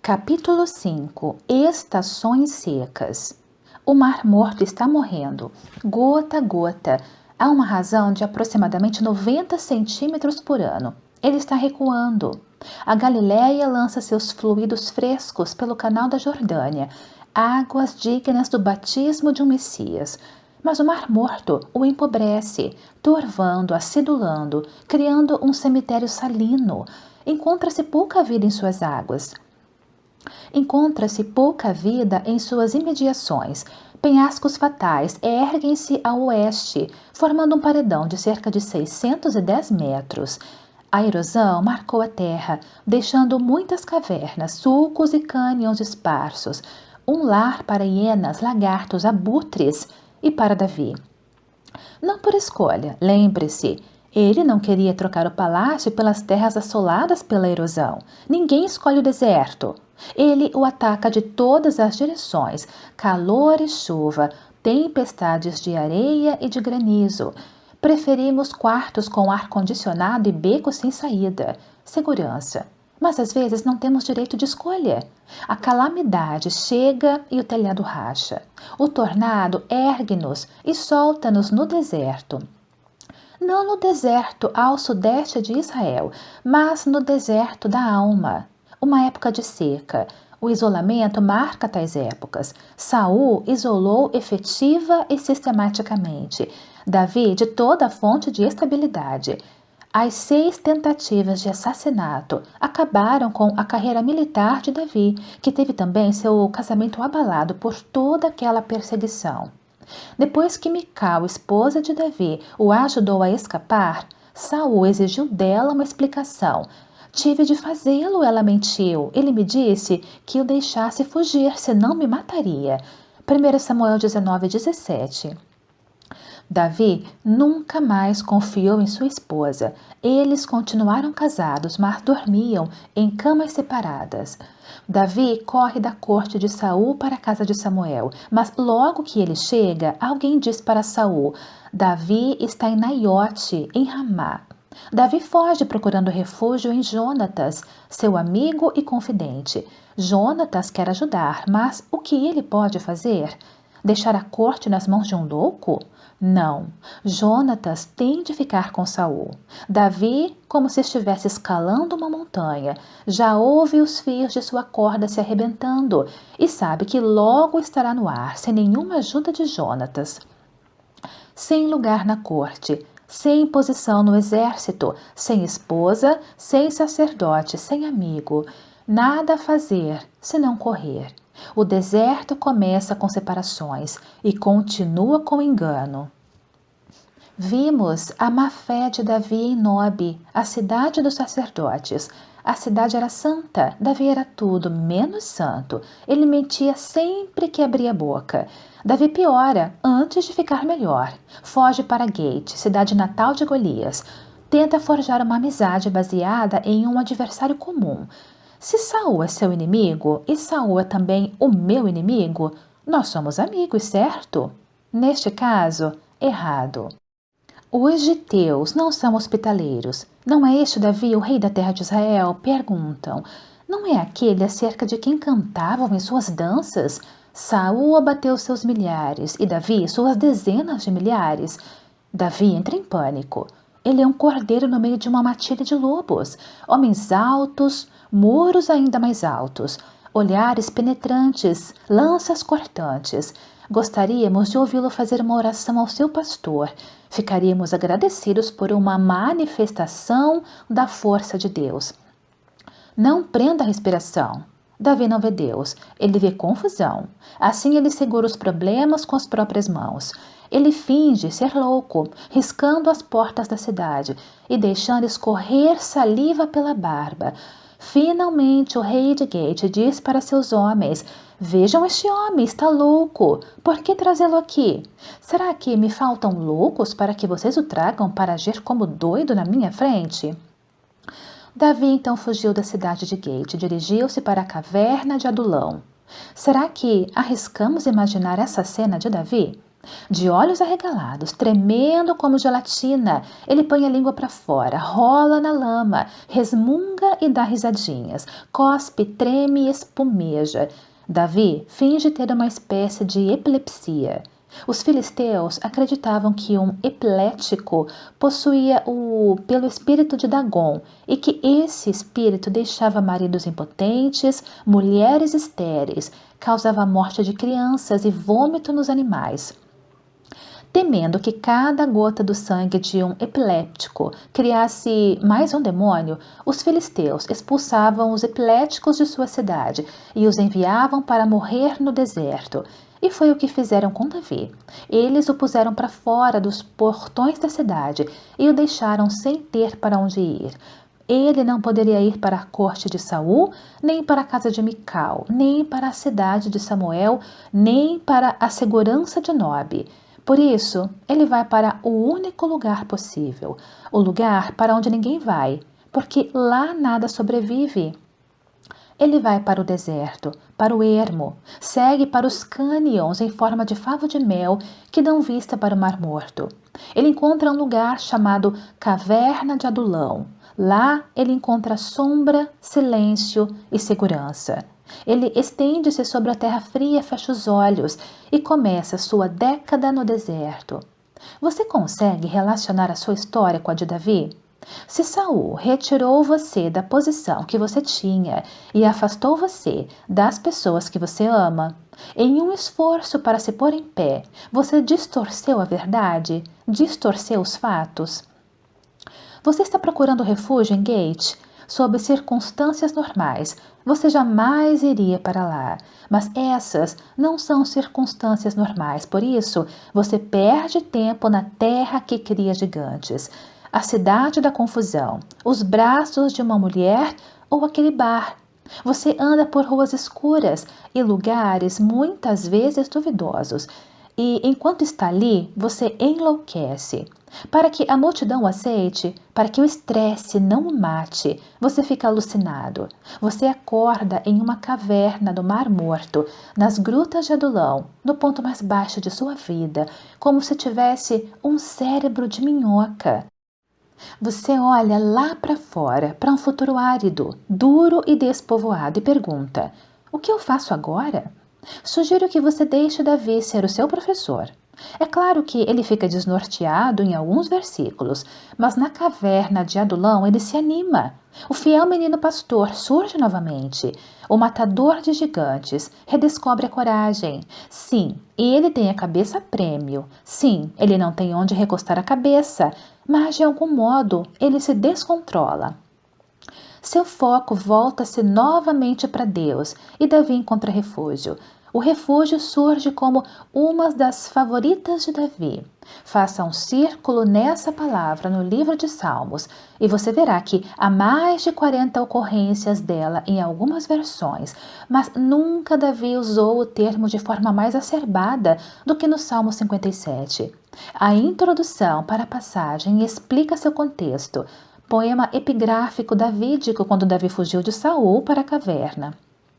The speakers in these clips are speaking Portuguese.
Capítulo 5. Estações secas. O Mar Morto está morrendo, gota a gota, a uma razão de aproximadamente 90 centímetros por ano. Ele está recuando. A Galileia lança seus fluidos frescos pelo canal da Jordânia, águas dignas do batismo de um Messias. Mas o Mar Morto o empobrece, turvando, acidulando, criando um cemitério salino. Encontra-se pouca vida em suas águas. Encontra-se pouca vida em suas imediações. Penhascos fatais erguem-se ao oeste, formando um paredão de cerca de 610 metros. A erosão marcou a terra, deixando muitas cavernas, sulcos e cânions esparsos, um lar para hienas, lagartos, abutres e para Davi. Não por escolha, lembre-se, ele não queria trocar o palácio pelas terras assoladas pela erosão. Ninguém escolhe o deserto. Ele o ataca de todas as direções, calor e chuva, tempestades de areia e de granizo. Preferimos quartos com ar-condicionado e becos sem saída, segurança. Mas às vezes não temos direito de escolha. A calamidade chega e o telhado racha. O tornado ergue-nos e solta-nos no deserto. Não no deserto ao sudeste de Israel, mas no deserto da alma. Uma época de seca. O isolamento marca tais épocas. Saul isolou efetiva e sistematicamente. Davi de toda a fonte de estabilidade. As 6 tentativas de assassinato acabaram com a carreira militar de Davi, que teve também seu casamento abalado por toda aquela perseguição. Depois que Mical, esposa de Davi, o ajudou a escapar, Saul exigiu dela uma explicação. Tive de fazê-lo, ela mentiu. Ele me disse que o deixasse fugir, senão me mataria. 1 Samuel 19:17. Davi nunca mais confiou em sua esposa. Eles continuaram casados, mas dormiam em camas separadas. Davi corre da corte de Saul para a casa de Samuel, mas logo que ele chega, alguém diz para Saul: Davi está em Naiote, em Ramá. Davi foge procurando refúgio em Jonatas, seu amigo e confidente. Jonatas quer ajudar, mas o que ele pode fazer? Deixar a corte nas mãos de um louco? Não. Jonatas tem de ficar com Saul. Davi, como se estivesse escalando uma montanha, já ouve os fios de sua corda se arrebentando e sabe que logo estará no ar, sem nenhuma ajuda de Jonatas. Sem lugar na corte, sem posição no exército, sem esposa, sem sacerdote, sem amigo. Nada a fazer, senão correr. O deserto começa com separações e continua com engano. Vimos a má-fé de Davi em Nobe, a cidade dos sacerdotes. A cidade era santa, Davi era tudo menos santo. Ele mentia sempre que abria a boca. Davi piora antes de ficar melhor. Foge para Gate, cidade natal de Golias. Tenta forjar uma amizade baseada em um adversário comum. Se Saul é seu inimigo e Saul é também o meu inimigo, nós somos amigos, certo? Neste caso, errado. Os giteus não são hospitaleiros. Não é este Davi, o rei da terra de Israel? Perguntam. Não é aquele acerca de quem cantavam em suas danças? Saul abateu seus milhares e Davi suas dezenas de milhares. Davi entra em pânico. Ele é um cordeiro no meio de uma matilha de lobos. Homens altos, muros ainda mais altos, olhares penetrantes, lanças cortantes. Gostaríamos de ouvi-lo fazer uma oração ao seu pastor. Ficaríamos agradecidos por uma manifestação da força de Deus. Não prenda a respiração. Davi não vê Deus, ele vê confusão. Assim ele segura os problemas com as próprias mãos. Ele finge ser louco, riscando as portas da cidade e deixando escorrer saliva pela barba. Finalmente o rei de Gate diz para seus homens: vejam este homem, está louco. Por que trazê-lo aqui? Será que me faltam loucos para que vocês o tragam para agir como doido na minha frente? Davi então fugiu da cidade de Gate e dirigiu-se para a caverna de Adulão. Será que arriscamos imaginar essa cena de Davi? De olhos arregalados, tremendo como gelatina, ele põe a língua para fora, rola na lama, resmunga e dá risadinhas, cospe, treme e espumeja. Davi finge ter uma espécie de epilepsia. Os filisteus acreditavam que um epilético possuía pelo espírito de Dagon e que esse espírito deixava maridos impotentes, mulheres estéreis, causava a morte de crianças e vômito nos animais. Temendo que cada gota do sangue de um epiléptico criasse mais um demônio, os filisteus expulsavam os epiléticos de sua cidade e os enviavam para morrer no deserto. E foi o que fizeram com Davi. Eles o puseram para fora dos portões da cidade e o deixaram sem ter para onde ir. Ele não poderia ir para a corte de Saul, nem para a casa de Mical, nem para a cidade de Samuel, nem para a segurança de Nobe. Por isso, ele vai para o único lugar possível, o lugar para onde ninguém vai, porque lá nada sobrevive. Ele vai para o deserto, para o ermo, segue para os cânions em forma de favo de mel que dão vista para o Mar Morto. Ele encontra um lugar chamado Caverna de Adulão. Lá ele encontra sombra, silêncio e segurança. Ele estende-se sobre a terra fria, fecha os olhos e começa sua década no deserto. Você consegue relacionar a sua história com a de Davi? Se Saul retirou você da posição que você tinha e afastou você das pessoas que você ama, em um esforço para se pôr em pé, você distorceu a verdade? Distorceu os fatos? Você está procurando refúgio em Gate? Sob circunstâncias normais, você jamais iria para lá. Mas essas não são circunstâncias normais, por isso você perde tempo na terra que cria gigantes. A cidade da confusão, os braços de uma mulher ou aquele bar. Você anda por ruas escuras e lugares muitas vezes duvidosos. E enquanto está ali, você enlouquece. Para que a multidão o aceite, para que o estresse não o mate, você fica alucinado. Você acorda em uma caverna do Mar Morto, nas grutas de Adulão, no ponto mais baixo de sua vida, como se tivesse um cérebro de minhoca. Você olha lá para fora, para um futuro árido, duro e despovoado e pergunta: o que eu faço agora? Sugiro que você deixe Davi ser o seu professor. É claro que ele fica desnorteado em alguns versículos, mas na caverna de Adulão ele se anima. O fiel menino pastor surge novamente. O matador de gigantes redescobre a coragem. Sim, ele tem a cabeça a prêmio. Sim, ele não tem onde recostar a cabeça, mas de algum modo ele se descontrola. Seu foco volta-se novamente para Deus e Davi encontra refúgio. O refúgio surge como uma das favoritas de Davi. Faça um círculo nessa palavra no livro de Salmos e você verá que há mais de 40 ocorrências dela em algumas versões, mas nunca Davi usou o termo de forma mais acerbada do que no Salmo 57. A introdução para a passagem explica seu contexto. Poema epigráfico davídico quando Davi fugiu de Saul para a caverna.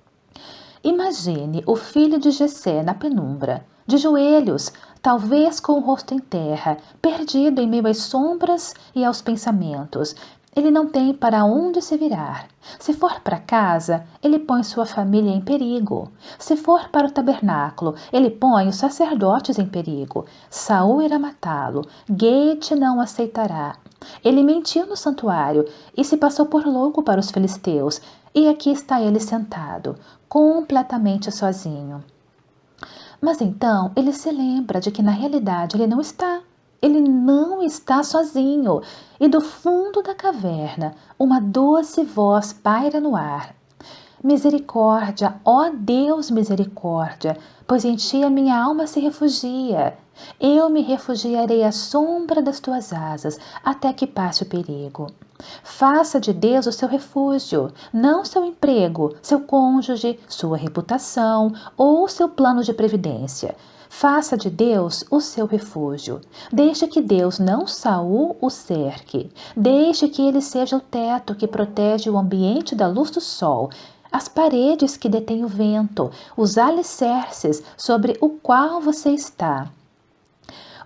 Imagine o filho de Jessé na penumbra, de joelhos, talvez com o rosto em terra, perdido em meio às sombras e aos pensamentos. Ele não tem para onde se virar. Se for para casa, ele põe sua família em perigo. Se for para o tabernáculo, ele põe os sacerdotes em perigo. Saul irá matá-lo. Gate não aceitará. Ele mentiu no santuário e se passou por louco para os filisteus. E aqui está ele sentado, completamente sozinho. Mas então ele se lembra de que na realidade ele não está. Ele não está sozinho. E do fundo da caverna, uma doce voz paira no ar. Misericórdia, ó Deus, misericórdia, pois em ti a minha alma se refugia. Eu me refugiarei à sombra das tuas asas, até que passe o perigo. Faça de Deus o seu refúgio, não seu emprego, seu cônjuge, sua reputação ou seu plano de previdência. Faça de Deus o seu refúgio. Deixe que Deus, não Saul, o cerque. Deixe que ele seja o teto que protege o ambiente da luz do sol, as paredes que detêm o vento, os alicerces sobre o qual você está.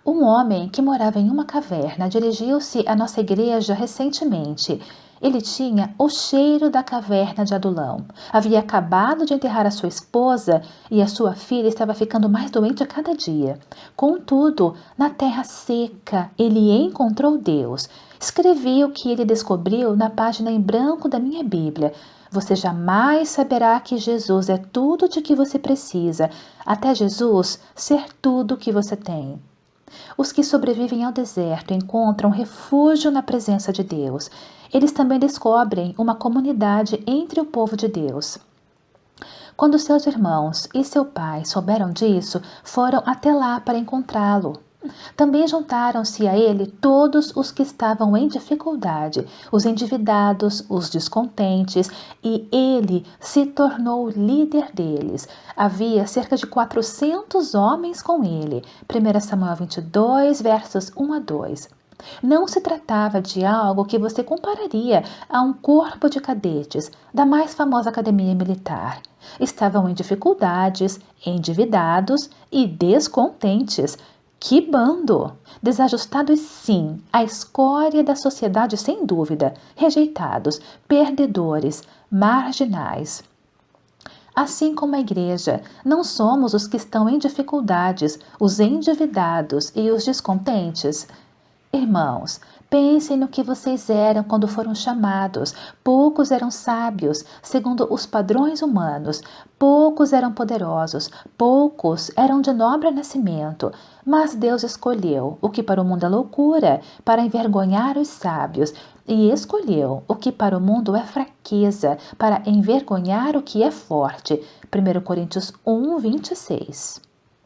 Um homem que morava em uma caverna dirigiu-se à nossa igreja recentemente. Ele tinha o cheiro da caverna de Adulão. Havia acabado de enterrar a sua esposa e a sua filha estava ficando mais doente a cada dia. Contudo, na terra seca, ele encontrou Deus. Escrevi o que ele descobriu na página em branco da minha Bíblia. Você jamais saberá que Jesus é tudo de que você precisa, até Jesus ser tudo o que você tem. Os que sobrevivem ao deserto encontram refúgio na presença de Deus. Eles também descobrem uma comunidade entre o povo de Deus. Quando seus irmãos e seu pai souberam disso, foram até lá para encontrá-lo. Também juntaram-se a ele todos os que estavam em dificuldade, os endividados, os descontentes, e ele se tornou o líder deles. Havia cerca de 400 homens com ele. 1 Samuel 22, versos 1 a 2. Não se tratava de algo que você compararia a um corpo de cadetes da mais famosa academia militar. Estavam em dificuldades, endividados e descontentes. Que bando! Desajustados, sim, a escória da sociedade, sem dúvida, rejeitados, perdedores, marginais. Assim como a igreja, não somos os que estão em dificuldades, os endividados e os descontentes. Irmãos, pensem no que vocês eram quando foram chamados. Poucos eram sábios, segundo os padrões humanos. Poucos eram poderosos. Poucos eram de nobre nascimento. Mas Deus escolheu o que para o mundo é loucura, para envergonhar os sábios. E escolheu o que para o mundo é fraqueza, para envergonhar o que é forte. 1 Coríntios 1, 26.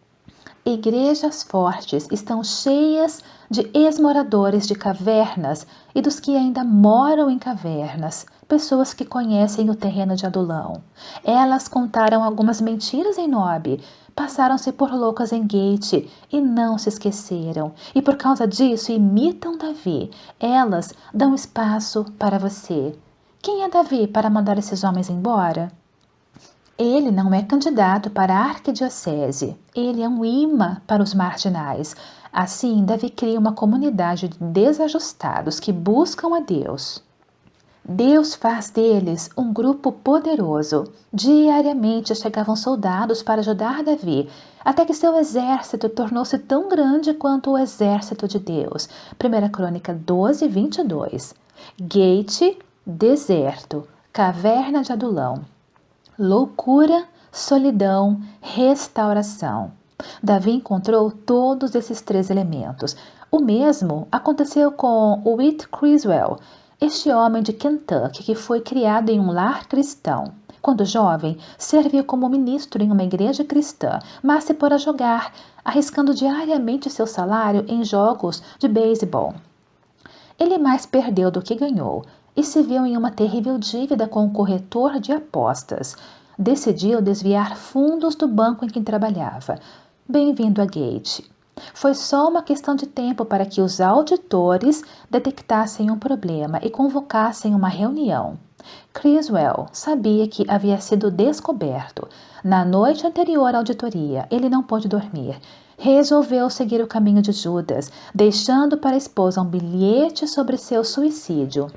Igrejas fortes estão cheias de ex-moradores de cavernas e dos que ainda moram em cavernas, pessoas que conhecem o terreno de Adulão. Elas contaram algumas mentiras em Nob, passaram-se por loucas em Gate e não se esqueceram. E por causa disso imitam Davi. Elas dão espaço para você. Quem é Davi para mandar esses homens embora? Ele não é candidato para a arquidiocese, ele é um imã para os marginais. Assim, Davi cria uma comunidade de desajustados que buscam a Deus. Deus faz deles um grupo poderoso. Diariamente chegavam soldados para ajudar Davi, até que seu exército tornou-se tão grande quanto o exército de Deus. 1 Crônica 12, 22. Gate, deserto, caverna de Adulão. Loucura, solidão, restauração. Davi encontrou todos esses três elementos. O mesmo aconteceu com Whit Criswell, este homem de Kentucky que foi criado em um lar cristão. Quando jovem, serviu como ministro em uma igreja cristã, mas se pôs a jogar, arriscando diariamente seu salário em jogos de beisebol. Ele mais perdeu do que ganhou e se viu em uma terrível dívida com o corretor de apostas. Decidiu desviar fundos do banco em que trabalhava. Bem-vindo a Gate. Foi só uma questão de tempo para que os auditores detectassem um problema e convocassem uma reunião. Criswell sabia que havia sido descoberto. Na noite anterior à auditoria, ele não pôde dormir. Resolveu seguir o caminho de Judas, deixando para a esposa um bilhete sobre seu suicídio.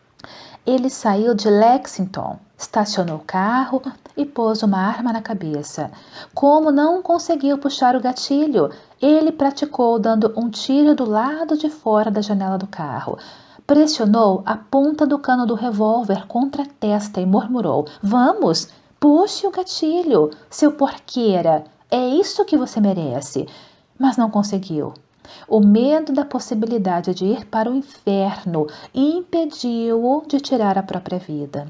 Ele saiu de Lexington, estacionou o carro e pôs uma arma na cabeça. Como não conseguiu puxar o gatilho, ele praticou dando um tiro do lado de fora da janela do carro. Pressionou a ponta do cano do revólver contra a testa e murmurou: "Vamos, puxe o gatilho, seu porqueira, é isso que você merece." Mas não conseguiu. O medo da possibilidade de ir para o inferno impediu-o de tirar a própria vida.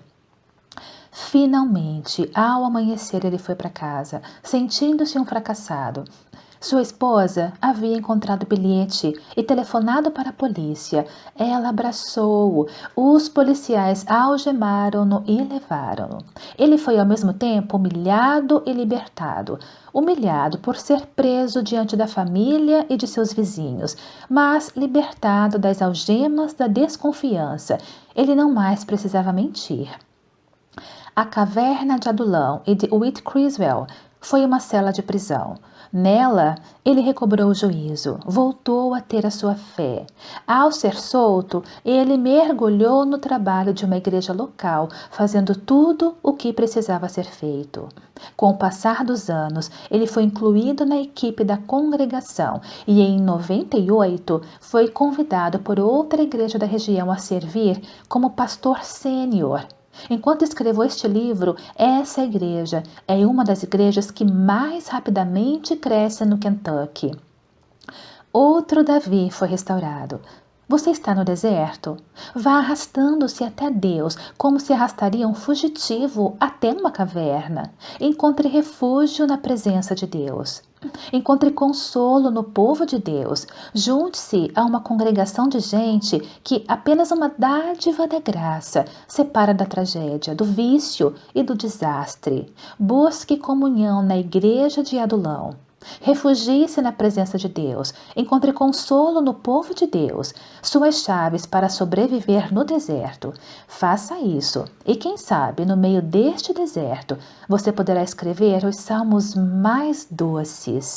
Finalmente, ao amanhecer, ele foi para casa, sentindo-se um fracassado. Sua esposa havia encontrado o bilhete e telefonado para a polícia. Ela abraçou-o. Os policiais algemaram-no e levaram-no. Ele foi ao mesmo tempo humilhado e libertado. Humilhado por ser preso diante da família e de seus vizinhos, mas libertado das algemas da desconfiança. Ele não mais precisava mentir. A Caverna de Adulão e de Whit Criswell Foi uma cela de prisão. Nela, ele recobrou o juízo, voltou a ter a sua fé. Ao ser solto, ele mergulhou no trabalho de uma igreja local, fazendo tudo o que precisava ser feito. Com o passar dos anos, ele foi incluído na equipe da congregação e, em 98, foi convidado por outra igreja da região a servir como pastor sênior. Enquanto escrevo este livro, essa igreja é uma das igrejas que mais rapidamente cresce no Kentucky. Outro Davi foi restaurado. Você está no deserto? Vá arrastando-se até Deus, como se arrastaria um fugitivo até uma caverna. Encontre refúgio na presença de Deus. Encontre consolo no povo de Deus. Junte-se a uma congregação de gente que apenas uma dádiva da graça separa da tragédia, do vício e do desastre. Busque comunhão na igreja de Adulão. Refugie-se na presença de Deus. Encontre consolo no povo de Deus. Suas chaves para sobreviver no deserto. Faça isso. E quem sabe, no meio deste deserto, você poderá escrever os salmos mais doces.